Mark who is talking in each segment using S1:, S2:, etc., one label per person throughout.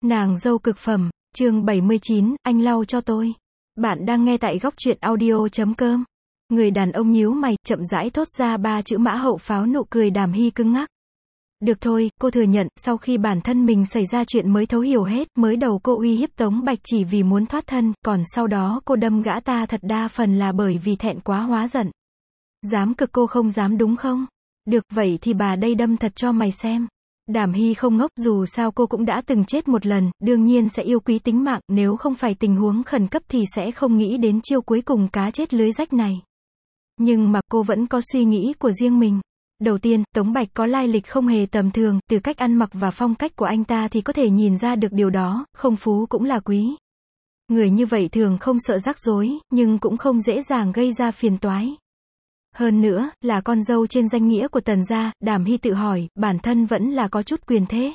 S1: Nàng dâu cực phẩm, chương 79, anh lau cho tôi. Bạn đang nghe tại góc truyện audio.com. Người đàn ông nhíu mày, chậm rãi thốt ra ba chữ Mã Hậu Pháo, nụ cười Đàm Hy cứng ngắc. Được thôi, cô thừa nhận, sau khi bản thân mình xảy ra chuyện mới thấu hiểu hết, mới đầu cô uy hiếp Tống Bạch chỉ vì muốn thoát thân, còn sau đó cô đâm gã ta thật đa phần là bởi vì thẹn quá hóa giận. Dám cực cô không dám đúng không? Được, vậy thì bà đây đâm thật cho mày xem. Đàm Hy không ngốc, dù sao cô cũng đã từng chết một lần, đương nhiên sẽ yêu quý tính mạng, nếu không phải tình huống khẩn cấp thì sẽ không nghĩ đến chiêu cuối cùng cá chết lưới rách này. Nhưng mà cô vẫn có suy nghĩ của riêng mình. Đầu tiên, Tống Bạch có lai lịch không hề tầm thường, từ cách ăn mặc và phong cách của anh ta thì có thể nhìn ra được điều đó, không phú cũng là quý. Người như vậy thường không sợ rắc rối, nhưng cũng không dễ dàng gây ra phiền toái. Hơn nữa, là con dâu trên danh nghĩa của Tần gia, Đàm Hy tự hỏi, bản thân vẫn là có chút quyền thế.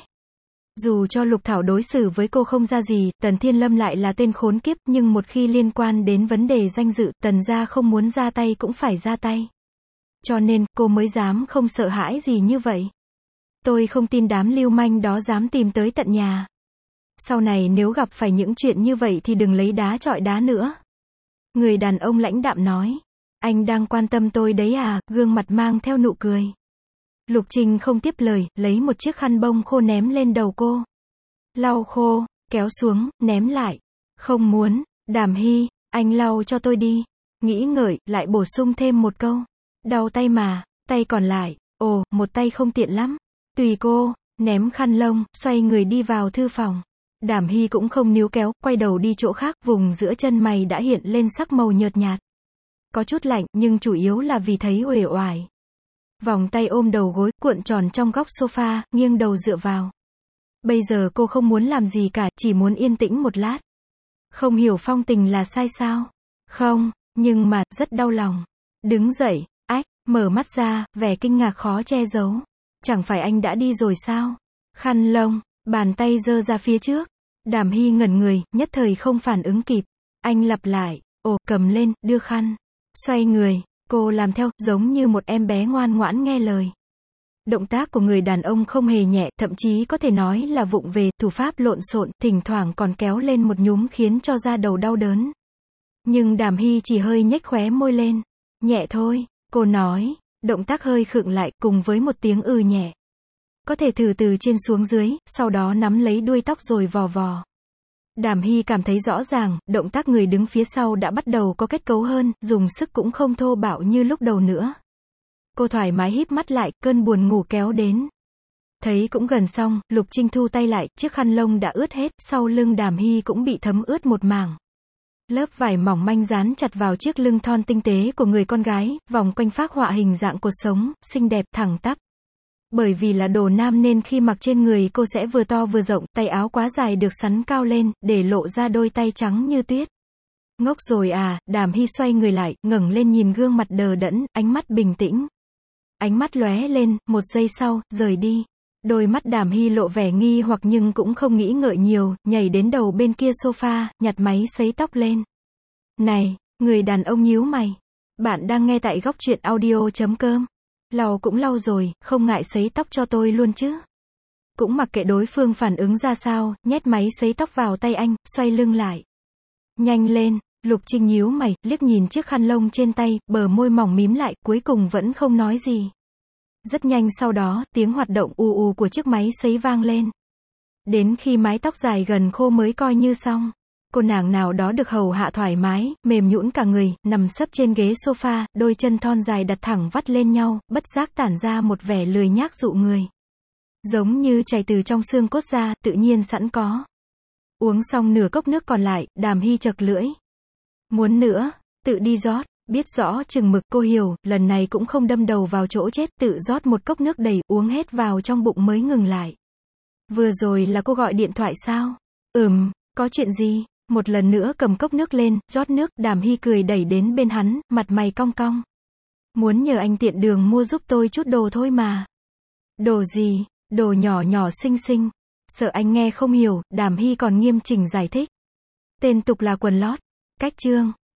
S1: Dù cho Lục Thảo đối xử với cô không ra gì, Tần Thiên Lâm lại là tên khốn kiếp, nhưng một khi liên quan đến vấn đề danh dự, Tần gia không muốn ra tay cũng phải ra tay. Cho nên, cô mới dám không sợ hãi gì như vậy. Tôi không tin đám lưu manh đó dám tìm tới tận nhà. Sau này nếu gặp phải những chuyện như vậy thì đừng lấy đá chọi đá nữa. Người đàn ông lãnh đạm nói. Anh đang quan tâm tôi đấy à, gương mặt mang theo nụ cười. Lục Trinh không tiếp lời, lấy một chiếc khăn bông khô ném lên đầu cô. Lau khô, kéo xuống, ném lại. Không muốn, Đàm Hy, anh lau cho tôi đi. Nghĩ ngợi, lại bổ sung thêm một câu. Đau tay mà, tay còn lại, ồ, một tay không tiện lắm. Tùy cô, ném khăn lông, xoay người đi vào thư phòng. Đàm Hy cũng không níu kéo, quay đầu đi chỗ khác, vùng giữa chân mày đã hiện lên sắc màu nhợt nhạt. Có chút lạnh, nhưng chủ yếu là vì thấy uể oải. Vòng tay ôm đầu gối, cuộn tròn trong góc sofa, nghiêng đầu dựa vào. Bây giờ cô không muốn làm gì cả, chỉ muốn yên tĩnh một lát. Không hiểu phong tình là sai sao? Không, nhưng mà, rất đau lòng. Đứng dậy, mở mắt ra, vẻ kinh ngạc khó che giấu. Chẳng phải anh đã đi rồi sao? Khăn lông, bàn tay giơ ra phía trước. Đàm Hy ngẩn người, nhất thời không phản ứng kịp. Anh lặp lại, ồ, cầm lên, đưa khăn. Xoay người, cô làm theo, giống như một em bé ngoan ngoãn nghe lời. Động tác của người đàn ông không hề nhẹ, thậm chí có thể nói là vụng về, thủ pháp lộn xộn, thỉnh thoảng còn kéo lên một nhúm khiến cho da đầu đau đớn. Nhưng Đàm Hy chỉ hơi nhếch khóe môi lên. Nhẹ thôi, cô nói, động tác hơi khựng lại, cùng với một tiếng nhẹ. Có thể thử từ trên xuống dưới, sau đó nắm lấy đuôi tóc rồi vò vò. Đàm Hy cảm thấy rõ ràng, động tác người đứng phía sau đã bắt đầu có kết cấu hơn, dùng sức cũng không thô bạo như lúc đầu nữa. Cô thoải mái híp mắt lại, cơn buồn ngủ kéo đến. Thấy cũng gần xong, Lục Trinh thu tay lại, chiếc khăn lông đã ướt hết, sau lưng Đàm Hy cũng bị thấm ướt một mảng. Lớp vải mỏng manh dán chặt vào chiếc lưng thon tinh tế của người con gái, vòng quanh phác họa hình dạng cột sống, xinh đẹp, thẳng tắp. Bởi vì là đồ nam nên khi mặc trên người cô sẽ vừa to vừa rộng, tay áo quá dài được xắn cao lên, để lộ ra đôi tay trắng như tuyết. Ngốc rồi à, Đàm Hy xoay người lại, ngẩng lên nhìn gương mặt đờ đẫn, ánh mắt bình tĩnh. Ánh mắt lóe lên, một giây sau, rời đi. Đôi mắt Đàm Hy lộ vẻ nghi hoặc nhưng cũng không nghĩ ngợi nhiều, nhảy đến đầu bên kia sofa, nhặt máy sấy tóc lên. Này, người đàn ông nhíu mày. Bạn đang nghe tại góc truyện audio.com. Lau cũng lau rồi, không ngại sấy tóc cho tôi luôn chứ. Cũng mặc kệ đối phương phản ứng ra sao, nhét máy sấy tóc vào tay anh, xoay lưng lại. Nhanh lên, Lục Trinh nhíu mày, liếc nhìn chiếc khăn lông trên tay, bờ môi mỏng mím lại, cuối cùng vẫn không nói gì. Rất nhanh sau đó, tiếng hoạt động ù ù của chiếc máy sấy vang lên. Đến khi mái tóc dài gần khô mới coi như xong. Cô nàng nào đó được hầu hạ thoải mái, mềm nhũn cả người, nằm sấp trên ghế sofa, đôi chân thon dài đặt thẳng vắt lên nhau, bất giác tản ra một vẻ lười nhác dụ người. Giống như chảy từ trong xương cốt ra, tự nhiên sẵn có. Uống xong nửa cốc nước còn lại, Đàm Hy chật lưỡi. Muốn nữa, tự đi rót, biết rõ chừng mực cô hiểu, lần này cũng không đâm đầu vào chỗ chết, tự rót một cốc nước đầy, uống hết vào trong bụng mới ngừng lại. Vừa rồi là cô gọi điện thoại sao? Có chuyện gì? Một lần nữa cầm cốc nước lên, rót nước, Đàm Hy cười đẩy đến bên hắn, mặt mày cong cong. Muốn nhờ anh tiện đường mua giúp tôi chút đồ thôi mà. Đồ gì? Đồ nhỏ nhỏ xinh xinh. Sợ anh nghe không hiểu, Đàm Hy còn nghiêm chỉnh giải thích. Tên tục là quần lót. Cách chương.